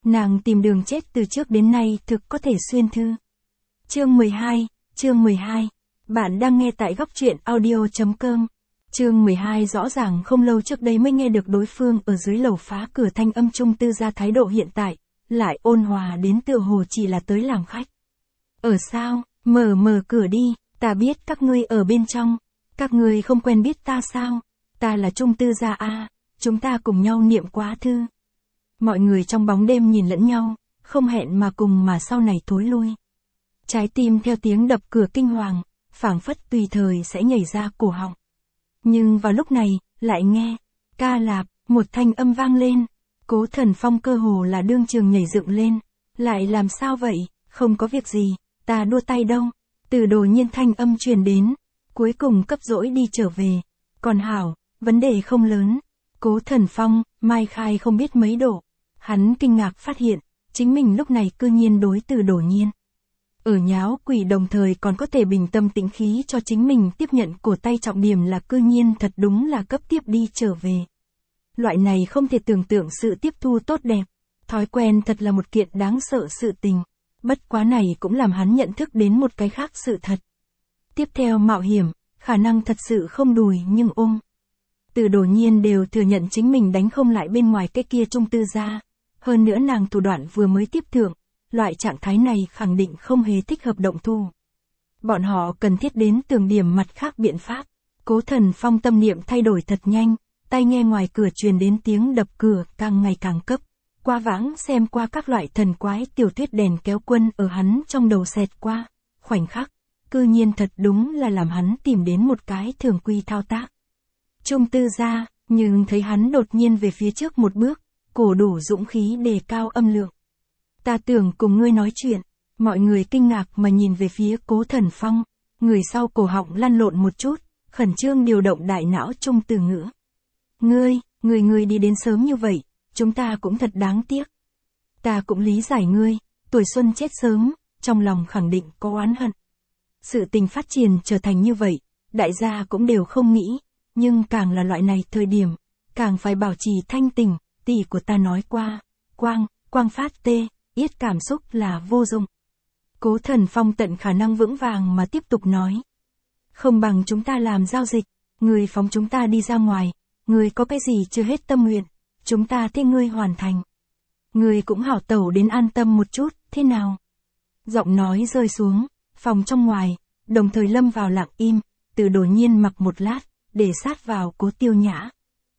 Nàng tìm đường chết từ trước đến nay thực có thể xuyên thư. Chương 12. Bạn đang nghe tại góc truyện audio.com. Chương 12 rõ ràng không lâu trước đây mới nghe được đối phương ở dưới lầu phá cửa thanh âm Chung Tư Gia thái độ hiện tại, lại ôn hòa đến tựa hồ chỉ là tới làm khách. Ở sao, mở cửa đi, ta biết các ngươi ở bên trong, các ngươi không quen biết ta sao, ta là Chung Tư Gia a, chúng ta cùng nhau niệm quá thư. Mọi người trong bóng đêm nhìn lẫn nhau, không hẹn mà cùng mà sau này thối lui. Trái tim theo tiếng đập cửa kinh hoàng, phảng phất tùy thời sẽ nhảy ra cổ họng. Nhưng vào lúc này, lại nghe, ca lạp, một thanh âm vang lên, Cố Thần Phong cơ hồ là đương trường nhảy dựng lên, lại làm sao vậy, không có việc gì, ta đua tay đâu, Từ Đồ Nhiên thanh âm truyền đến, cuối cùng cấp dỗi đi trở về, còn hảo, vấn đề không lớn, Cố Thần Phong, mai khai không biết mấy độ, hắn kinh ngạc phát hiện, chính mình lúc này cư nhiên đối Từ Đồ Nhiên. Ở nháo quỷ đồng thời còn có thể bình tâm tĩnh khí cho chính mình tiếp nhận cổ tay trọng điểm là cư nhiên thật đúng là cấp tiếp đi trở về. Loại này không thể tưởng tượng sự tiếp thu tốt đẹp, thói quen thật là một kiện đáng sợ sự tình, bất quá này cũng làm hắn nhận thức đến một cái khác sự thật. Tiếp theo mạo hiểm, khả năng thật sự không đùi nhưng ôm. Từ Đồ Nhiên đều thừa nhận chính mình đánh không lại bên ngoài cái kia Chung Tư Gia, hơn nữa nàng thủ đoạn vừa mới tiếp thượng. Loại trạng thái này khẳng định không hề thích hợp động thủ. Bọn họ cần thiết đến tưởng điểm mặt khác biện pháp. Cố Thần Phong tâm niệm thay đổi thật nhanh, tai nghe ngoài cửa truyền đến tiếng đập cửa càng ngày càng cấp. Qua vãng xem qua các loại thần quái tiểu thuyết đèn kéo quân ở hắn trong đầu xẹt qua. Khoảnh khắc, cư nhiên thật đúng là làm hắn tìm đến một cái thường quy thao tác. Chung Tư Gia, nhưng thấy hắn đột nhiên về phía trước một bước, cổ đủ dũng khí đề cao âm lượng. Ta tưởng cùng ngươi nói chuyện, mọi người kinh ngạc mà nhìn về phía Cố Thần Phong, người sau cổ họng lăn lộn một chút, khẩn trương điều động đại não Chung Từ Ngữ. Ngươi đi đến sớm như vậy, chúng ta cũng thật đáng tiếc. Ta cũng lý giải ngươi, tuổi xuân chết sớm, trong lòng khẳng định có oán hận. Sự tình phát triển trở thành như vậy, đại gia cũng đều không nghĩ, nhưng càng là loại này thời điểm, càng phải bảo trì thanh tình, tỷ của ta nói qua, quang phát tê. Yết cảm xúc là vô dụng. Cố Thần Phong tận khả năng vững vàng mà tiếp tục nói. Không bằng chúng ta làm giao dịch, người phóng chúng ta đi ra ngoài, người có cái gì chưa hết tâm nguyện, chúng ta thế ngươi hoàn thành. Người cũng hảo tẩu đến an tâm một chút, thế nào? Giọng nói rơi xuống, phòng trong ngoài, đồng thời lâm vào lặng im, Từ Đồ Nhiên mặc một lát, để sát vào Cố Tiêu Nhã.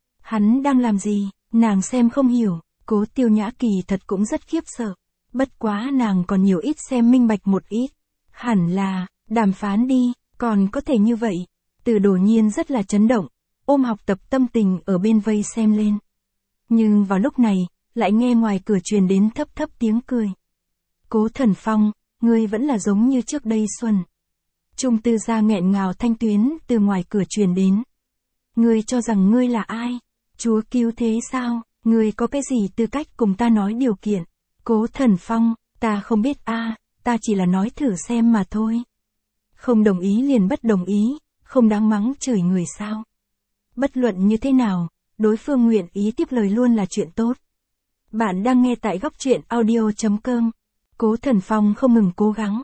Hắn đang làm gì, nàng xem không hiểu, Cố Tiêu Nhã kỳ thật cũng rất khiếp sợ. Bất quá nàng còn nhiều ít xem minh bạch một ít. Hẳn là, đàm phán đi, còn có thể như vậy. Từ Đồ Nhiên rất là chấn động, ôm học tập tâm tình ở bên vây xem lên. Nhưng vào lúc này, lại nghe ngoài cửa truyền đến thấp thấp tiếng cười. Cố Thần Phong, ngươi vẫn là giống như trước đây xuân. Chung Tư Gia nghẹn ngào thanh tuyến từ ngoài cửa truyền đến. Ngươi cho rằng ngươi là ai? Chúa cứu thế sao? Ngươi có cái gì tư cách cùng ta nói điều kiện? Cố Thần Phong, ta không biết ta chỉ là nói thử xem mà thôi. Không đồng ý liền bất đồng ý, không đáng mắng chửi người sao. Bất luận như thế nào, đối phương nguyện ý tiếp lời luôn là chuyện tốt. Bạn đang nghe tại góc truyện audio.com. Cố Thần Phong không ngừng cố gắng,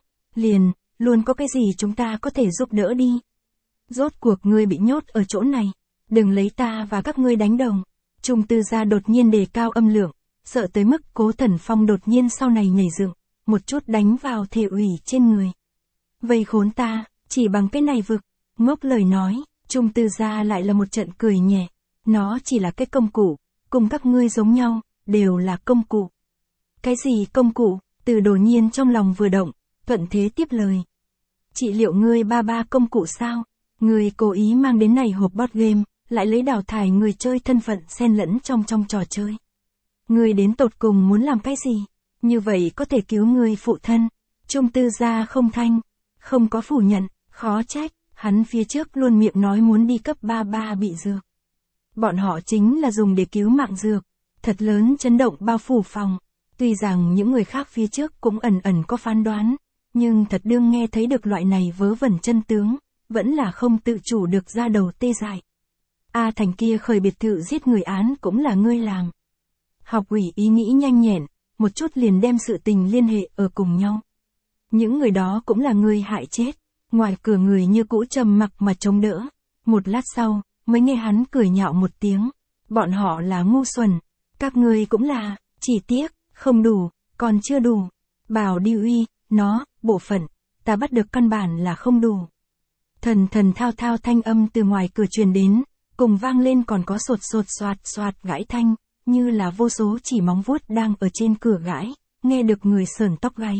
luôn có cái gì chúng ta có thể giúp đỡ đi. Rốt cuộc ngươi bị nhốt ở chỗ này, đừng lấy ta và các ngươi đánh đồng. Chung Tư Gia đột nhiên đề cao âm lượng. Sợ tới mức Cố Thần Phong đột nhiên sau này nhảy dựng, một chút đánh vào thể ủy trên người. Vây khốn ta, chỉ bằng cái này vực, ngốc lời nói, Chung Tư Gia lại là một trận cười nhẹ. Nó chỉ là cái công cụ, cùng các ngươi giống nhau, đều là công cụ. Cái gì công cụ? Từ Đồ Nhiên trong lòng vừa động, thuận thế tiếp lời. Trị liệu ngươi ba công cụ sao? Ngươi cố ý mang đến này hộp board game, lại lấy đào thải người chơi thân phận xen lẫn trong trò chơi. Ngươi đến tột cùng muốn làm cái gì? Như vậy có thể cứu ngươi phụ thân. Chung Tư Gia không có phủ nhận, khó trách, hắn phía trước luôn miệng nói muốn đi cấp 33 bị dược. Bọn họ chính là dùng để cứu mạng dược, thật lớn chấn động bao phủ phòng. Tuy rằng những người khác phía trước cũng ẩn có phán đoán, nhưng thật đương nghe thấy được loại này vớ vẩn chân tướng, vẫn là không tự chủ được ra đầu tê dại. A Thành kia khởi biệt thự giết người án cũng là ngươi làm. Học ủy ý nghĩ nhanh nhẹn, một chút liền đem sự tình liên hệ ở cùng nhau. Những người đó cũng là người hại chết. Ngoài cửa người như cũ trầm mặc mà chống đỡ. Một lát sau, mới nghe hắn cười nhạo một tiếng. Bọn họ là ngu xuẩn. Các ngươi cũng là, chỉ tiếc, không đủ, còn chưa đủ. Bảo đi uy, nó, bộ phận, ta bắt được căn bản là không đủ. Thần thần thao thao thanh âm từ ngoài cửa truyền đến, cùng vang lên còn có sột sột soạt soạt gãi thanh, như là vô số chỉ móng vuốt đang ở trên cửa gãi, nghe được người sởn tóc gáy.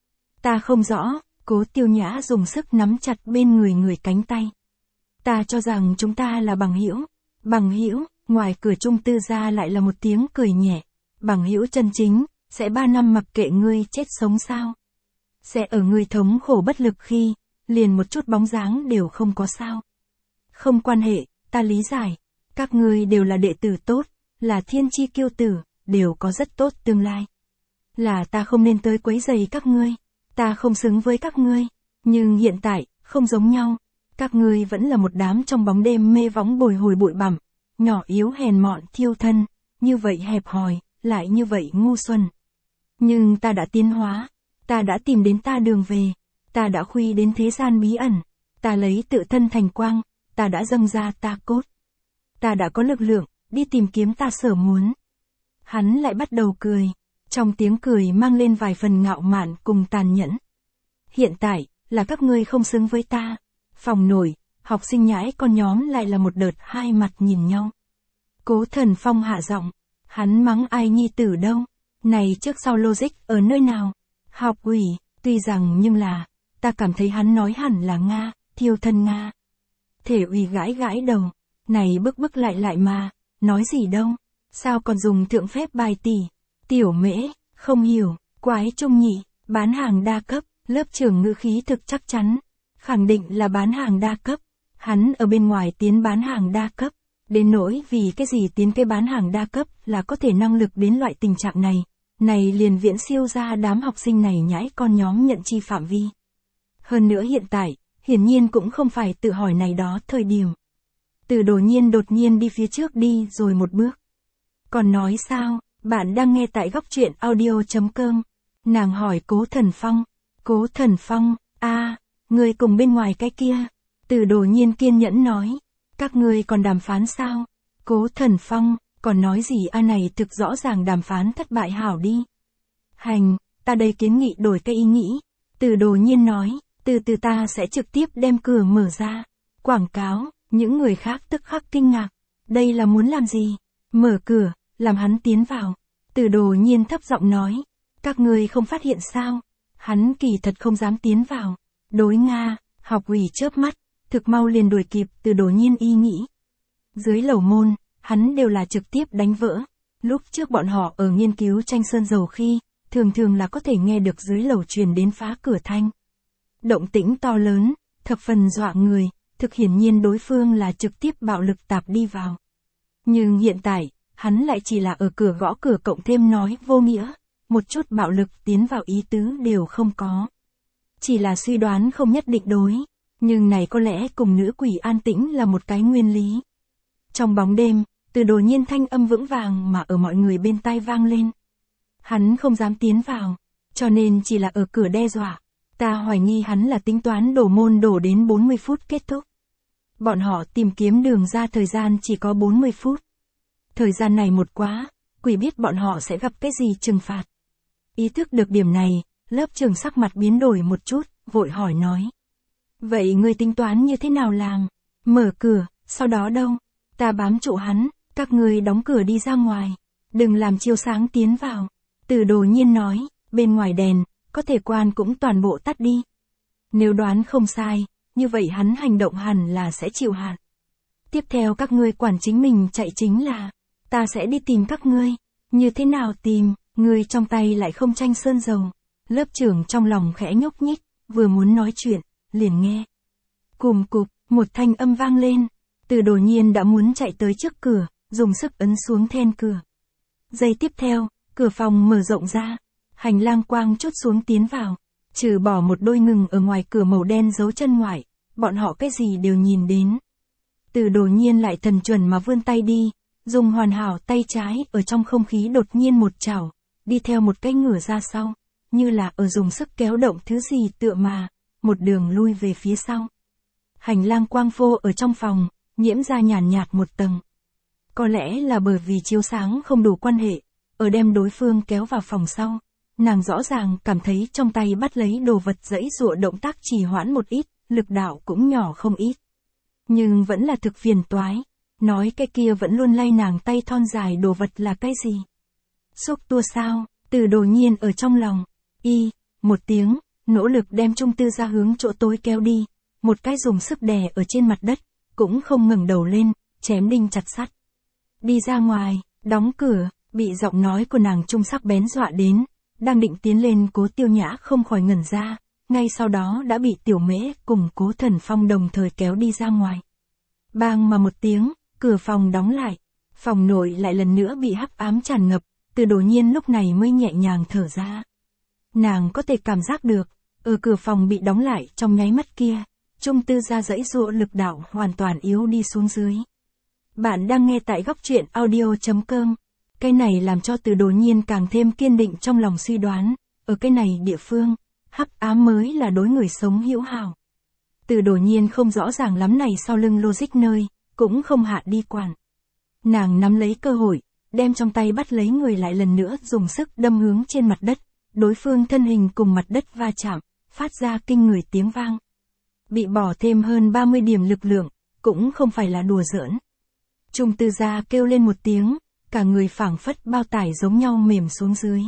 Ta không rõ, Cố Tiêu Nhã dùng sức nắm chặt bên người cánh tay. Ta cho rằng chúng ta là bằng hữu. Bằng hữu, ngoài cửa Trung Tư gia lại là một tiếng cười nhẹ. Bằng hữu chân chính, sẽ 3 năm mặc kệ ngươi chết sống sao? Sẽ ở ngươi thống khổ bất lực khi, liền một chút bóng dáng đều không có sao? Không quan hệ, ta lý giải. Các ngươi đều là đệ tử tốt, là thiên chi kiêu tử, đều có rất tốt tương lai. Là ta không nên tới quấy rầy các ngươi. Ta không xứng với các ngươi. Nhưng hiện tại, không giống nhau. Các ngươi vẫn là một đám trong bóng đêm mê võng bồi hồi bụi bặm, nhỏ yếu hèn mọn thiêu thân, như vậy hẹp hòi, lại như vậy ngu xuẩn. Nhưng ta đã tiến hóa, ta đã tìm đến ta đường về, ta đã khuy đến thế gian bí ẩn, ta lấy tự thân thành quang, ta đã dâng ra ta cốt. Ta đã có lực lượng, đi tìm kiếm ta sở muốn. Hắn lại bắt đầu cười, trong tiếng cười mang lên vài phần ngạo mạn cùng tàn nhẫn. Hiện tại, là các ngươi không xứng với ta. Phòng nổi, học sinh nhãi con nhóm lại là một đợt hai mặt nhìn nhau. Cố Thần Phong hạ giọng, hắn mắng ai nhi tử đâu, này trước sau logic ở nơi nào? Học ủy, tuy rằng nhưng là, ta cảm thấy hắn nói hẳn là Nga, thiêu thân Nga. Thể ủy gãi gãi đầu, này bức lại mà, nói gì đâu, sao còn dùng thượng phép bài tỷ, tiểu mễ, không hiểu, quái trung nhị, bán hàng đa cấp, lớp trưởng ngữ khí thực chắc chắn. Khẳng định là bán hàng đa cấp, hắn ở bên ngoài tiến bán hàng đa cấp, đến nỗi vì cái gì tiến cái bán hàng đa cấp là có thể năng lực đến loại tình trạng này liền viễn siêu ra đám học sinh này nhãi con nhóm nhận chi phạm vi. Hơn nữa hiện tại, hiển nhiên cũng không phải tự hỏi này đó thời điểm. Từ đột nhiên đi phía trước đi rồi một bước. Còn nói sao, bạn đang nghe tại góc truyện audio.com. Nàng hỏi Cố Thần Phong. Cố Thần Phong, người cùng bên ngoài cái kia. Từ đột nhiên kiên nhẫn nói. Các ngươi còn đàm phán sao? Cố Thần Phong, còn nói gì này thực rõ ràng đàm phán thất bại hảo đi. Hành, ta đây kiến nghị đổi cái ý nghĩ. Từ đột nhiên nói, từ ta sẽ trực tiếp đem cửa mở ra. Quảng cáo, những người khác tức khắc kinh ngạc. Đây là muốn làm gì? Mở cửa, làm hắn tiến vào. Từ đột nhiên thấp giọng nói. Các ngươi không phát hiện sao? Hắn kỳ thật không dám tiến vào. Đối Nga, học ủy chớp mắt, thực mau liền đuổi kịp từ đột nhiên ý nghĩ. Dưới lầu môn, hắn đều là trực tiếp đánh vỡ. Lúc trước bọn họ ở nghiên cứu tranh sơn dầu khi, thường là có thể nghe được dưới lầu truyền đến phá cửa thanh. Động tĩnh to lớn, thập phần dọa người, thực hiển nhiên đối phương là trực tiếp bạo lực tạp đi vào. Nhưng hiện tại, hắn lại chỉ là ở cửa gõ cửa cộng thêm nói vô nghĩa, một chút bạo lực tiến vào ý tứ đều không có. Chỉ là suy đoán không nhất định đối, nhưng này có lẽ cùng nữ quỷ an tĩnh là một cái nguyên lý. Trong bóng đêm, từ đột nhiên thanh âm vững vàng mà ở mọi người bên tai vang lên. Hắn không dám tiến vào, cho nên chỉ là ở cửa đe dọa. Ta hoài nghi hắn là tính toán đổ môn đổ đến 40 phút kết thúc. Bọn họ tìm kiếm đường ra thời gian chỉ có 40 phút. Thời gian này một quá, quỷ biết bọn họ sẽ gặp cái gì trừng phạt. Ý thức được điểm này, lớp trưởng sắc mặt biến đổi một chút, vội hỏi nói. Vậy ngươi tính toán như thế nào làm? Mở cửa, sau đó đâu? Ta bám trụ hắn, các ngươi đóng cửa đi ra ngoài. Đừng làm chiếu sáng tiến vào. Từ đột nhiên nói, bên ngoài đèn, có thể quan cũng toàn bộ tắt đi. Nếu đoán không sai, như vậy hắn hành động hẳn là sẽ chịu hạn. Tiếp theo các ngươi quản chính mình chạy chính là, ta sẽ đi tìm các ngươi. Như thế nào tìm, ngươi trong tay lại không tranh sơn dầu. Lớp trưởng trong lòng khẽ nhúc nhích, vừa muốn nói chuyện, liền nghe. Cùm cụp, một thanh âm vang lên. Từ đột nhiên đã muốn chạy tới trước cửa, dùng sức ấn xuống then cửa. Giây tiếp theo, cửa phòng mở rộng ra. Hành lang quang chốt xuống tiến vào. Trừ bỏ một đôi ngừng ở ngoài cửa màu đen giấu chân ngoại, bọn họ cái gì đều nhìn đến. Từ đột nhiên lại thần chuẩn mà vươn tay đi, dùng hoàn hảo tay trái ở trong không khí đột nhiên một chảo, đi theo một cái ngửa ra sau, như là ở dùng sức kéo động thứ gì tựa mà, một đường lui về phía sau. Hành lang quang phô ở trong phòng, nhiễm ra nhàn nhạt một tầng. Có lẽ là bởi vì chiếu sáng không đủ quan hệ, ở đem đối phương kéo vào phòng sau, nàng rõ ràng cảm thấy trong tay bắt lấy đồ vật dãy dụa động tác trì hoãn một ít, lực đạo cũng nhỏ không ít. Nhưng vẫn là thực phiền toái, nói cái kia vẫn luôn lay nàng tay thon dài đồ vật là cái gì? Xúc tua sao? Từ Đồ Nhiên ở trong lòng, một tiếng, nỗ lực đem Trung Tư Gia hướng chỗ tối kéo đi, một cái dùng sức đè ở trên mặt đất, cũng không ngẩng đầu lên, chém đinh chặt sắt. Đi ra ngoài, đóng cửa, bị giọng nói của nàng trung sắc bén dọa đến, đang định tiến lên Cố Tiêu Nhã không khỏi ngẩn ra, ngay sau đó đã bị Tiểu Mễ cùng Cố Thần Phong đồng thời kéo đi ra ngoài. Bang mà một tiếng, cửa phòng đóng lại, phòng nội lại lần nữa bị hắc ám tràn ngập, Từ Đồ Nhiên lúc này mới nhẹ nhàng thở ra. Nàng có thể cảm giác được, ở cửa phòng bị đóng lại trong nháy mắt kia, Trung Tư Gia dãy dụa lực đạo hoàn toàn yếu đi xuống dưới. Bạn đang nghe tại góc truyện audio.com. Cái này làm cho Từ Đồ Nhiên càng thêm kiên định trong lòng suy đoán, ở cái này địa phương, hắc ám mới là đối người sống hữu hảo. Từ Đồ Nhiên không rõ ràng lắm này sau lưng logic nơi, cũng không hạ đi quản. Nàng nắm lấy cơ hội, đem trong tay bắt lấy người lại lần nữa dùng sức đâm hướng trên mặt đất, đối phương thân hình cùng mặt đất va chạm, phát ra kinh người tiếng vang. Bị bỏ thêm hơn 30 điểm lực lượng, cũng không phải là đùa giỡn. Trung Tư Gia kêu lên một tiếng, cả người phảng phất bao tải giống nhau mềm xuống dưới.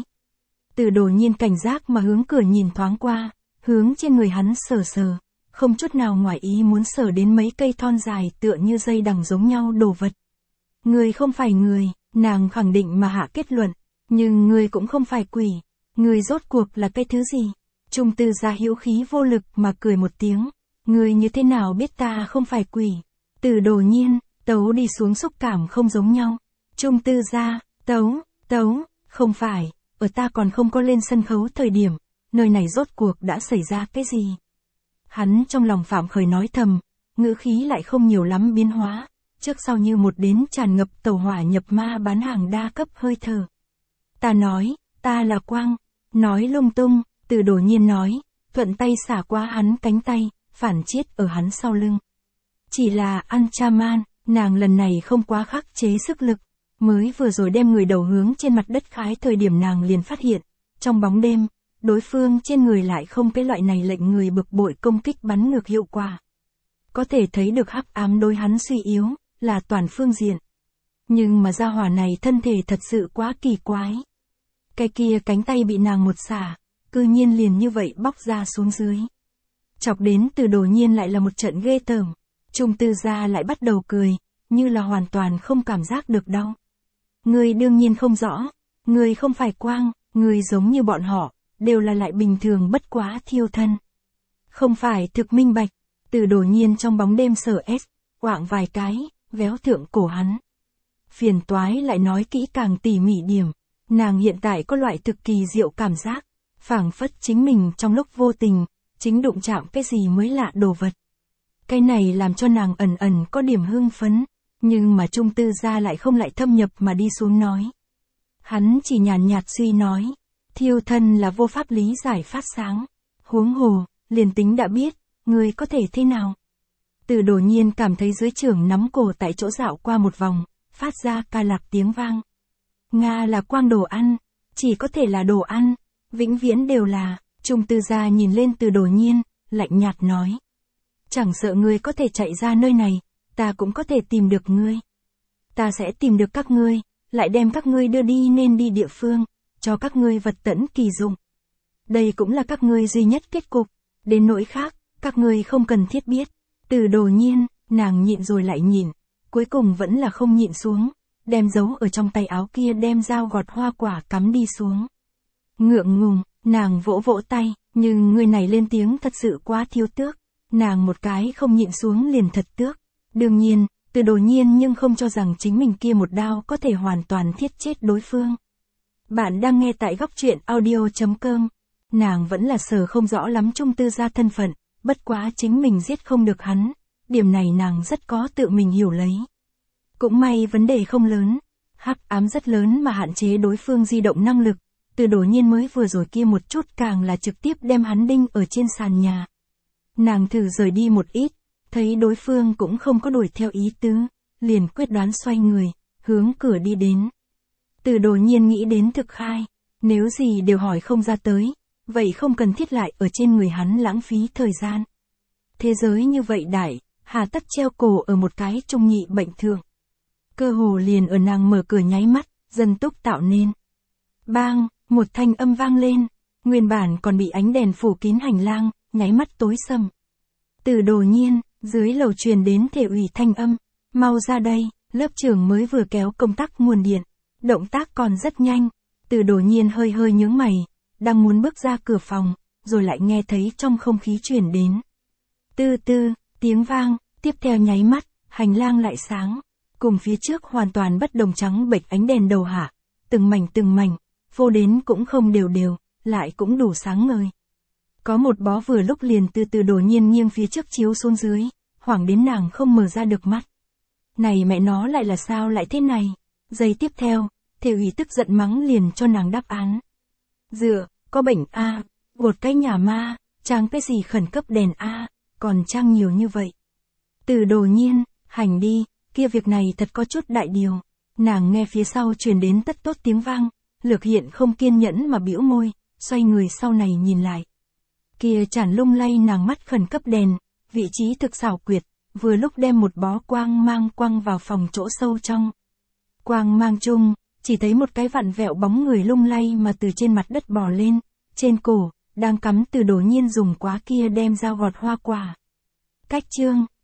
Từ Đồ Nhiên cảnh giác mà hướng cửa nhìn thoáng qua, hướng trên người hắn sờ sờ, không chút nào ngoài ý muốn sờ đến mấy cây thon dài tựa như dây đằng giống nhau đồ vật. Người không phải người, nàng khẳng định mà hạ kết luận, nhưng người cũng không phải quỷ, người rốt cuộc là cái thứ gì? Trung Tư Gia hữu khí vô lực mà cười một tiếng, người như thế nào biết ta không phải quỷ? Từ Đồ Nhiên, tấu đi xuống xúc cảm không giống nhau. Trung Tư Gia, tấu, không phải, ở ta còn không có lên sân khấu thời điểm, nơi này rốt cuộc đã xảy ra cái gì? Hắn trong lòng phạm khởi nói thầm, ngữ khí lại không nhiều lắm biến hóa, trước sau như một đến tràn ngập tẩu hỏa nhập ma bán hàng đa cấp hơi thở. Ta nói, ta là quang, nói lung tung, Từ Đồ Nhiên nói, thuận tay xả qua hắn cánh tay, phản chiết ở hắn sau lưng. Chỉ là Anchaman, nàng lần này không quá khắc chế sức lực, mới vừa rồi đem người đầu hướng trên mặt đất khái thời điểm nàng liền phát hiện, trong bóng đêm, đối phương trên người lại không cái loại này lệnh người bực bội công kích bắn ngược hiệu quả. Có thể thấy được hắc ám đối hắn suy yếu, là toàn phương diện. Nhưng mà gia hỏa này thân thể thật sự quá kỳ quái. Cái kia cánh tay bị nàng một xả, cư nhiên liền như vậy bóc ra xuống dưới. Chọc đến Từ Đồ Nhiên lại là một trận ghê tởm. Trung Tư Gia lại bắt đầu cười, như là hoàn toàn không cảm giác được đau. Ngươi đương nhiên không rõ, ngươi không phải quang, ngươi giống như bọn họ, đều là lại bình thường bất quá thiêu thân. Không phải thực minh bạch, Từ Đồ Nhiên trong bóng đêm sở quạng vài cái, véo thượng cổ hắn. Phiền toái lại nói kỹ càng tỉ mỉ điểm, nàng hiện tại có loại thực kỳ diệu cảm giác, phảng phất chính mình trong lúc vô tình, chính đụng chạm cái gì mới lạ đồ vật. Cái này làm cho nàng ẩn ẩn có điểm hưng phấn, nhưng mà Trung Tư Gia lại không lại thâm nhập mà đi xuống nói. Hắn chỉ nhàn nhạt suy nói, thiêu thân là vô pháp lý giải phát sáng, huống hồ, liền tính đã biết, người có thể thế nào? Từ Đồ Nhiên cảm thấy dưới trưởng nắm cổ tại chỗ dạo qua một vòng, phát ra ca lạc tiếng vang. Nga là quang đồ ăn, chỉ có thể là đồ ăn, vĩnh viễn đều là, Trung Tư Gia nhìn lên Từ Đồ Nhiên, lạnh nhạt nói. Chẳng sợ ngươi có thể chạy ra nơi này, ta cũng có thể tìm được ngươi. Ta sẽ tìm được các ngươi, lại đem các ngươi đưa đi nên đi địa phương, cho các ngươi vật tẫn kỳ dụng. Đây cũng là các ngươi duy nhất kết cục, đến nỗi khác, các ngươi không cần thiết biết. Từ Đồ Nhiên, nàng nhịn rồi lại nhịn, cuối cùng vẫn là không nhịn xuống, đem giấu ở trong tay áo kia đem dao gọt hoa quả cắm đi xuống. Ngượng ngùng, nàng vỗ vỗ tay, nhưng người này lên tiếng thật sự quá thiếu tước, nàng một cái không nhịn xuống liền thật tước. Đương nhiên, Từ Đồ Nhiên nhưng không cho rằng chính mình kia một đao có thể hoàn toàn thiết chết đối phương. Bạn đang nghe tại góc truyện audio.com. Nàng vẫn là sờ không rõ lắm Trung Tư Gia thân phận, bất quá chính mình giết không được hắn, điểm này nàng rất có tự mình hiểu lấy. Cũng may vấn đề không lớn, hắc ám rất lớn mà hạn chế đối phương di động năng lực, Từ Đổ Nhiên mới vừa rồi kia một chút càng là trực tiếp đem hắn đinh ở trên sàn nhà. Nàng thử rời đi một ít, thấy đối phương cũng không có đuổi theo ý tứ, liền quyết đoán xoay người, hướng cửa đi đến. Từ Đổ Nhiên nghĩ đến Thực Khai, nếu gì đều hỏi không ra tới, vậy không cần thiết lại ở trên người hắn lãng phí thời gian. Thế giới như vậy đại, hà tất treo cổ ở một cái trung nhị bệnh thượng. Cơ hồ liền ở nàng mở cửa nháy mắt, dân túc tạo nên. Bang, một thanh âm vang lên, nguyên bản còn bị ánh đèn phủ kín hành lang, nháy mắt tối sầm. Từ Đổ Nhiên, dưới lầu truyền đến thể ủy thanh âm, mau ra đây, lớp trưởng mới vừa kéo công tắc nguồn điện, động tác còn rất nhanh. Từ Đổ Nhiên hơi hơi nhướng mày, đang muốn bước ra cửa phòng, rồi lại nghe thấy trong không khí truyền đến. Tư tư, tiếng vang, tiếp theo nháy mắt, hành lang lại sáng, cùng phía trước hoàn toàn bất đồng trắng bệch ánh đèn đầu hạ, từng mảnh, phô đến cũng không đều đều, lại cũng đủ sáng ngời. Có một bó vừa lúc liền từ Từ Đổ Nhiên nghiêng phía trước chiếu xuống dưới, hoảng đến nàng không mở ra được mắt. Này mẹ nó lại là sao lại thế này? Giây tiếp theo, thể ủy tức giận mắng liền cho nàng đáp án. Dựa, có bệnh a, một cái nhà ma, trang cái gì khẩn cấp đèn a, còn trang nhiều như vậy. Từ Đổ Nhiên, hành đi, kia việc này thật có chút đại điều. Nàng nghe phía sau truyền đến tất tốt tiếng vang, Lược Hiện không kiên nhẫn mà bĩu môi, xoay người sau này nhìn lại. Kia chản lung lay nàng mắt khẩn cấp đèn, vị trí thực xảo quyệt, vừa lúc đem một bó quang mang quăng vào phòng chỗ sâu trong. Quang mang chung, chỉ thấy một cái vặn vẹo bóng người lung lay mà từ trên mặt đất bò lên, trên cổ, đang cắm Từ Đổ Nhiên dùng quá kia đem dao gọt hoa quả. Cách chương